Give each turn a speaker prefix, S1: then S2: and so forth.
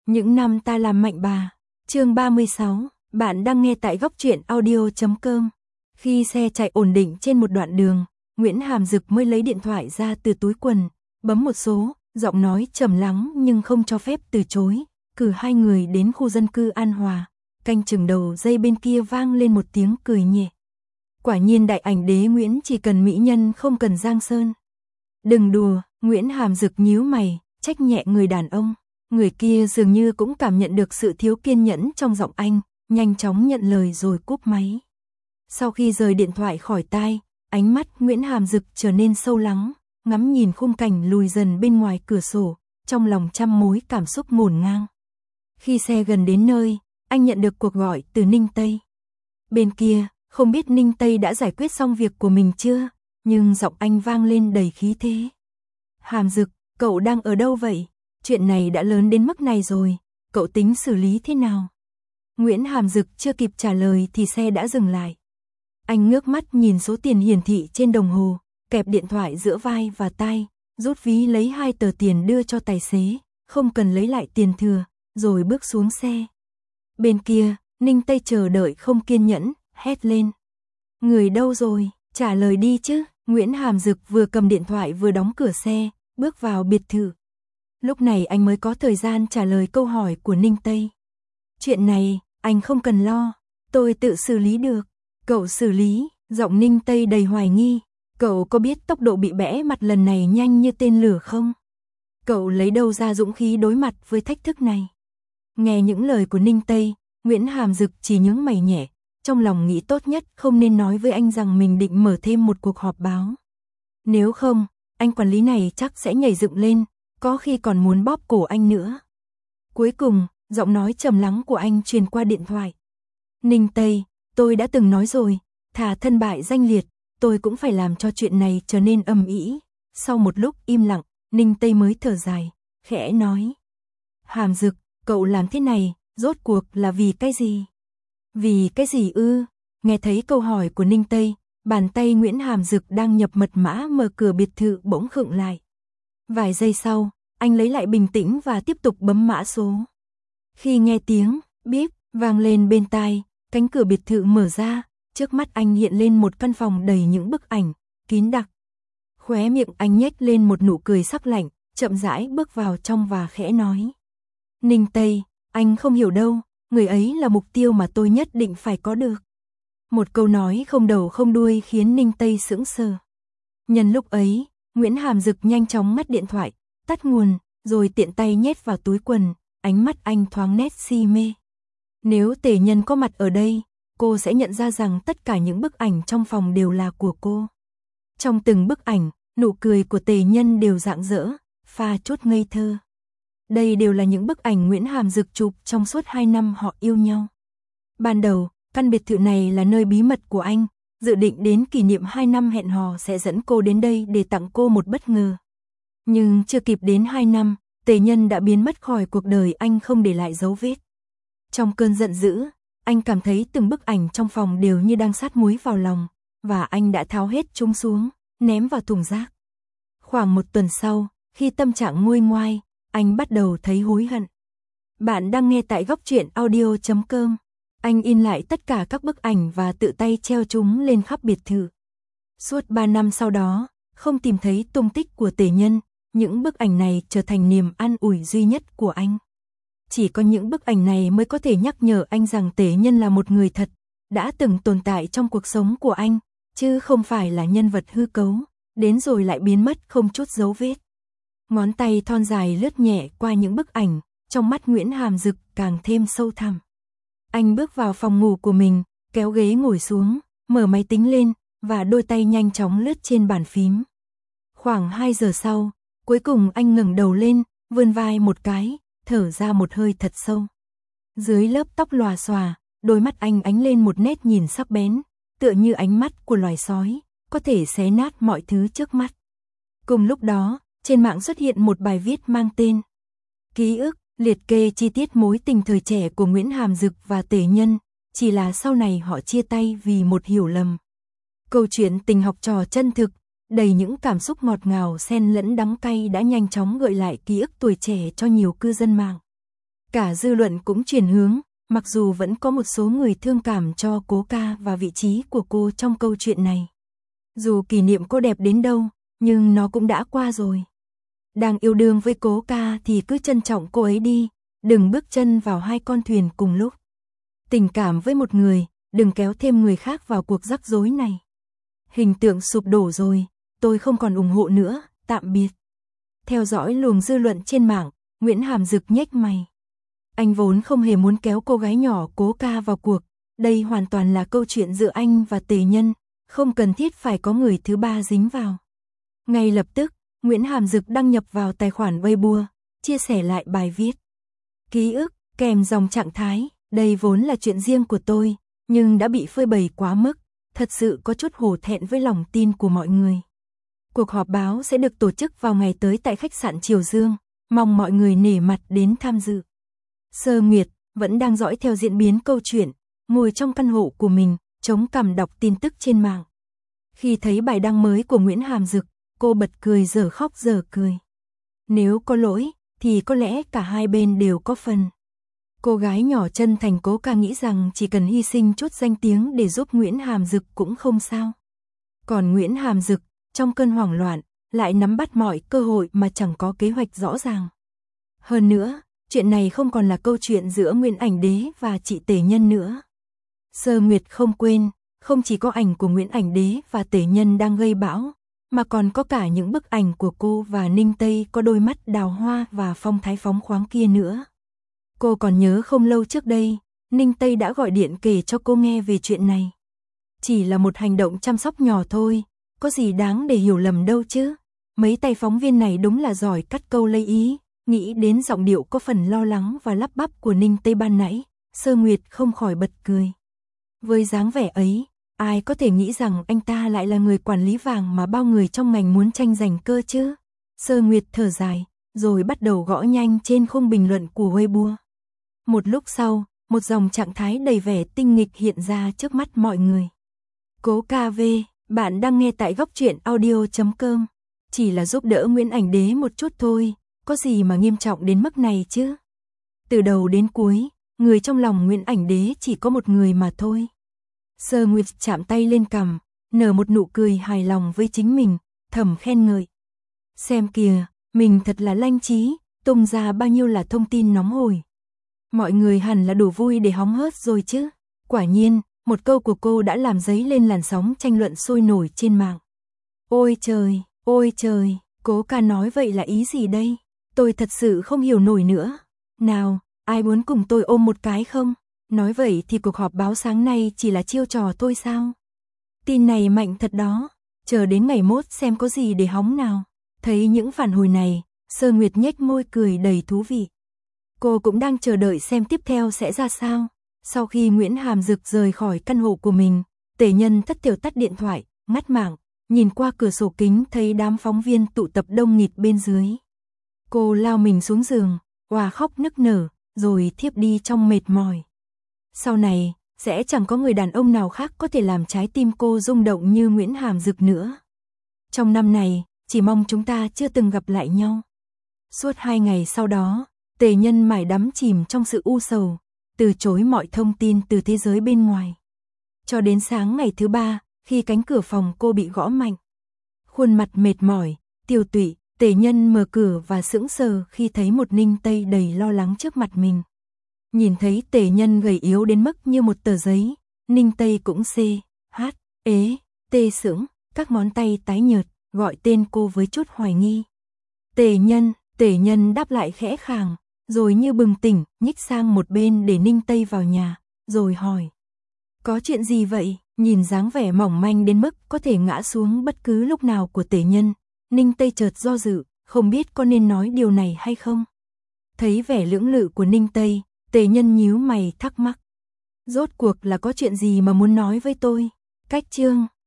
S1: Những năm ta làm mạnh bà. Chương 36, bạn đang nghe tại góc truyện audio.com. Khi xe chạy ổn định trên một đoạn đường, Nguyễn Hàm Dực mới lấy điện thoại ra từ túi quần, bấm một số, giọng nói trầm lắng nhưng không cho phép từ chối, cử hai người đến khu dân cư An Hòa. Canh chừng đầu dây bên kia vang lên một tiếng cười nhẹ. Quả nhiên đại ảnh đế Nguyễn chỉ cần mỹ nhân không cần giang sơn. Đừng đùa, Nguyễn Hàm Dực nhíu mày, trách nhẹ người đàn ông. Người kia dường như cũng cảm nhận được sự thiếu kiên nhẫn trong giọng anh, nhanh chóng nhận lời rồi cúp máy. Sau khi rời điện thoại khỏi tai, ánh mắt Nguyễn Hàm Dực trở nên sâu lắng, ngắm nhìn khung cảnh lùi dần bên ngoài cửa sổ, trong lòng trăm mối cảm xúc ngổn ngang. Khi xe gần đến nơi, anh nhận được cuộc gọi từ Ninh Tây. Bên kia, không biết Ninh Tây đã giải quyết xong việc của mình chưa, nhưng giọng anh vang lên đầy khí thế. Hàm Dực, cậu đang ở đâu vậy? Chuyện này đã lớn đến mức này rồi, cậu tính xử lý thế nào? Nguyễn Hàm Dực chưa kịp trả lời thì xe đã dừng lại. Anh ngước mắt nhìn số tiền hiển thị trên đồng hồ, kẹp điện thoại giữa vai và tai, rút ví lấy 2 tờ tiền đưa cho tài xế, không cần lấy lại tiền thừa, rồi bước xuống xe. Bên kia, Ninh Tây chờ đợi không kiên nhẫn, hét lên. Người đâu rồi, trả lời đi chứ. Nguyễn Hàm Dực vừa cầm điện thoại vừa đóng cửa xe, bước vào biệt thự. Lúc này anh mới có thời gian trả lời câu hỏi của Ninh Tây. Chuyện này, anh không cần lo, tôi tự xử lý được. Cậu xử lý, giọng Ninh Tây đầy hoài nghi. Cậu có biết tốc độ bị bẽ mặt lần này nhanh như tên lửa không? Cậu lấy đâu ra dũng khí đối mặt với thách thức này? Nghe những lời của Ninh Tây, Nguyễn Hàm Dực chỉ nhướng mày nhẹ, trong lòng nghĩ tốt nhất không nên nói với anh rằng mình định mở thêm một cuộc họp báo. Nếu không, anh quản lý này chắc sẽ nhảy dựng lên, có khi còn muốn bóp cổ anh nữa. Cuối cùng, giọng nói trầm lắng của anh truyền qua điện thoại. Ninh Tây, tôi đã từng nói rồi, thà thân bại danh liệt, tôi cũng phải làm cho chuyện này trở nên ầm ĩ. Sau một lúc im lặng, Ninh Tây mới thở dài, khẽ nói. Hàm Dực, cậu làm thế này, rốt cuộc là vì cái gì? Vì cái gì ư? Nghe thấy câu hỏi của Ninh Tây, bàn tay Nguyễn Hàm Dực đang nhập mật mã mở cửa biệt thự bỗng khựng lại. Vài giây sau, anh lấy lại bình tĩnh và tiếp tục bấm mã số. Khi nghe tiếng bíp vang lên bên tai, cánh cửa biệt thự mở ra, trước mắt anh hiện lên một căn phòng đầy những bức ảnh, kín đặc. Khóe miệng anh nhếch lên một nụ cười sắc lạnh, chậm rãi bước vào trong và khẽ nói. Ninh Tây, anh không hiểu đâu, người ấy là mục tiêu mà tôi nhất định phải có được. Một câu nói không đầu không đuôi khiến Ninh Tây sững sờ. Nhân lúc ấy, Nguyễn Hàm Dực nhanh chóng ngắt điện thoại, tắt nguồn, rồi tiện tay nhét vào túi quần, ánh mắt anh thoáng nét si mê. Nếu Tề Nhân có mặt ở đây, cô sẽ nhận ra rằng tất cả những bức ảnh trong phòng đều là của cô. Trong từng bức ảnh, nụ cười của Tề Nhân đều rạng rỡ, pha chút ngây thơ. Đây đều là những bức ảnh Nguyễn Hàm Dực chụp trong suốt 2 năm họ yêu nhau. Ban đầu, căn biệt thự này là nơi bí mật của anh, dự định đến kỷ niệm 2 năm hẹn hò sẽ dẫn cô đến đây để tặng cô một bất ngờ. Nhưng chưa kịp đến 2 năm, Tề Nhân đã biến mất khỏi cuộc đời anh không để lại dấu vết. Trong cơn giận dữ, anh cảm thấy từng bức ảnh trong phòng đều như đang sát muối vào lòng, và anh đã tháo hết chúng xuống, ném vào thùng rác. Khoảng 1 tuần sau, khi tâm trạng nguôi ngoai, anh bắt đầu thấy hối hận. Bạn đang nghe tại góc truyện audio.com. Anh in lại tất cả các bức ảnh và tự tay treo chúng lên khắp biệt thự. Suốt 3 năm sau đó, không tìm thấy tung tích của Tề Nhân, những bức ảnh này trở thành niềm an ủi duy nhất của anh. Chỉ có những bức ảnh này mới có thể nhắc nhở anh rằng Tề Nhân là một người thật, đã từng tồn tại trong cuộc sống của anh, chứ không phải là nhân vật hư cấu, đến rồi lại biến mất không chút dấu vết. Ngón tay thon dài lướt nhẹ qua những bức ảnh, trong mắt Nguyễn Hàm Dực càng thêm sâu thẳm. Anh bước vào phòng ngủ của mình, kéo ghế ngồi xuống, mở máy tính lên, và đôi tay nhanh chóng lướt trên bàn phím. Khoảng 2 giờ sau, cuối cùng anh ngẩng đầu lên, vươn vai một cái, thở ra một hơi thật sâu. Dưới lớp tóc lòa xòa, đôi mắt anh ánh lên một nét nhìn sắc bén, tựa như ánh mắt của loài sói, có thể xé nát mọi thứ trước mắt. Cùng lúc đó, trên mạng xuất hiện một bài viết mang tên Ký ức, liệt kê chi tiết mối tình thời trẻ của Nguyễn Hàm Dực và Tề Nhân, chỉ là sau này họ chia tay vì một hiểu lầm. Câu chuyện tình học trò chân thực, đầy những cảm xúc ngọt ngào xen lẫn đắng cay đã nhanh chóng gợi lại ký ức tuổi trẻ cho nhiều cư dân mạng. Cả dư luận cũng chuyển hướng, mặc dù vẫn có một số người thương cảm cho Cố ca và vị trí của cô trong câu chuyện này. Dù kỷ niệm cô đẹp đến đâu, nhưng nó cũng đã qua rồi. Đang yêu đương với Cố ca thì cứ trân trọng cô ấy đi, đừng bước chân vào hai con thuyền cùng lúc. Tình cảm với một người, đừng kéo thêm người khác vào cuộc rắc rối này. Hình tượng sụp đổ rồi, tôi không còn ủng hộ nữa, tạm biệt. Theo dõi luồng dư luận trên mạng, Nguyễn Hàm Dực nhếch mày. Anh vốn không hề muốn kéo cô gái nhỏ Cố ca vào cuộc, đây hoàn toàn là câu chuyện giữa anh và Tề Nhân, không cần thiết phải có người thứ ba dính vào. Ngay lập tức, Nguyễn Hàm Dực đăng nhập vào tài khoản Weibo, chia sẻ lại bài viết. Ký ức, kèm dòng trạng thái, đây vốn là chuyện riêng của tôi, nhưng đã bị phơi bày quá mức, thật sự có chút hổ thẹn với lòng tin của mọi người. Cuộc họp báo sẽ được tổ chức vào ngày tới tại khách sạn Triều Dương, mong mọi người nể mặt đến tham dự. Sơ Nguyệt vẫn đang dõi theo diễn biến câu chuyện, ngồi trong căn hộ của mình, chống cằm đọc tin tức trên mạng. Khi thấy bài đăng mới của Nguyễn Hàm Dực, cô bật cười dở khóc dở cười. Nếu có lỗi, thì có lẽ cả hai bên đều có phần. Cô gái nhỏ chân thành Cố ca nghĩ rằng chỉ cần hy sinh chút danh tiếng để giúp Nguyễn Hàm Dực cũng không sao. Còn Nguyễn Hàm Dực, trong cơn hoảng loạn, lại nắm bắt mọi cơ hội mà chẳng có kế hoạch rõ ràng. Hơn nữa, chuyện này không còn là câu chuyện giữa Nguyễn Ảnh Đế và chị Tề Nhân nữa. Sơ Nguyệt không quên, không chỉ có ảnh của Nguyễn Ảnh Đế và Tề Nhân đang gây bão, mà còn có cả những bức ảnh của cô và Ninh Tây có đôi mắt đào hoa và phong thái phóng khoáng kia nữa. Cô còn nhớ không lâu trước đây, Ninh Tây đã gọi điện kể cho cô nghe về chuyện này. Chỉ là một hành động chăm sóc nhỏ thôi, có gì đáng để hiểu lầm đâu chứ. Mấy tay phóng viên này đúng là giỏi cắt câu lấy ý, nghĩ đến giọng điệu có phần lo lắng và lắp bắp của Ninh Tây ban nãy, Sơ Nguyệt không khỏi bật cười. Với dáng vẻ ấy, ai có thể nghĩ rằng anh ta lại là người quản lý vàng mà bao người trong ngành muốn tranh giành cơ chứ? Sơ Nguyệt thở dài, rồi bắt đầu gõ nhanh trên khung bình luận của Weibo. Một lúc sau, một dòng trạng thái đầy vẻ tinh nghịch hiện ra trước mắt mọi người. Cố KV, bạn đang nghe tại góc truyện audio.com. Chỉ là giúp đỡ Nguyễn Ảnh Đế một chút thôi, có gì mà nghiêm trọng đến mức này chứ? Từ đầu đến cuối, người trong lòng Nguyễn Ảnh Đế chỉ có một người mà thôi. Sơ Nguyệt chạm tay lên cằm, nở một nụ cười hài lòng với chính mình, thầm khen ngợi. Xem kìa, mình thật là lanh trí, tung ra bao nhiêu là thông tin nóng hổi. Mọi người hẳn là đủ vui để hóng hớt rồi chứ. Quả nhiên, một câu của cô đã làm dấy lên làn sóng tranh luận sôi nổi trên mạng. Ôi trời, Cố ca nói vậy là ý gì đây? Tôi thật sự không hiểu nổi nữa. Nào, ai muốn cùng tôi ôm một cái không? Nói vậy thì cuộc họp báo sáng nay chỉ là chiêu trò thôi sao? Tin này mạnh thật đó, chờ đến ngày mốt xem có gì để hóng nào. Thấy những phản hồi này, Sơ Nguyệt nhếch môi cười đầy thú vị. Cô cũng đang chờ đợi xem tiếp theo sẽ ra sao. Sau khi Nguyễn Hàm Dực rời khỏi căn hộ của mình, Tề Nhân thất thểu tắt điện thoại, ngắt mạng, nhìn qua cửa sổ kính thấy đám phóng viên tụ tập đông nghịt bên dưới. Cô lao mình xuống giường, òa khóc nức nở, rồi thiếp đi trong mệt mỏi. Sau này, sẽ chẳng có người đàn ông nào khác có thể làm trái tim cô rung động như Nguyễn Hàm Dực nữa. Trong năm này, chỉ mong chúng ta chưa từng gặp lại nhau. Suốt 2 ngày sau đó, Tề Nhân mải đắm chìm trong sự u sầu, từ chối mọi thông tin từ thế giới bên ngoài. Cho đến sáng ngày thứ 3, khi cánh cửa phòng cô bị gõ mạnh. Khuôn mặt mệt mỏi, tiêu tụy, Tề Nhân mở cửa và sững sờ khi thấy một Ninh Tây đầy lo lắng trước mặt mình. Nhìn thấy Tề Nhân gầy yếu đến mức như một tờ giấy, Ninh Tây cũng tê sững, các ngón tay tái nhợt, gọi tên cô với chút hoài nghi. Tề Nhân đáp lại khẽ khàng, rồi như bừng tỉnh, nhích sang một bên để Ninh Tây vào nhà, rồi hỏi. Có chuyện gì vậy? Nhìn dáng vẻ mỏng manh đến mức có thể ngã xuống bất cứ lúc nào của Tề Nhân, Ninh Tây chợt do dự, không biết có nên nói điều này hay không. Thấy vẻ lưỡng lự của Ninh Tây, Tề Nhân nhíu mày thắc mắc. Rốt cuộc là có chuyện gì mà muốn nói với tôi? Cách chương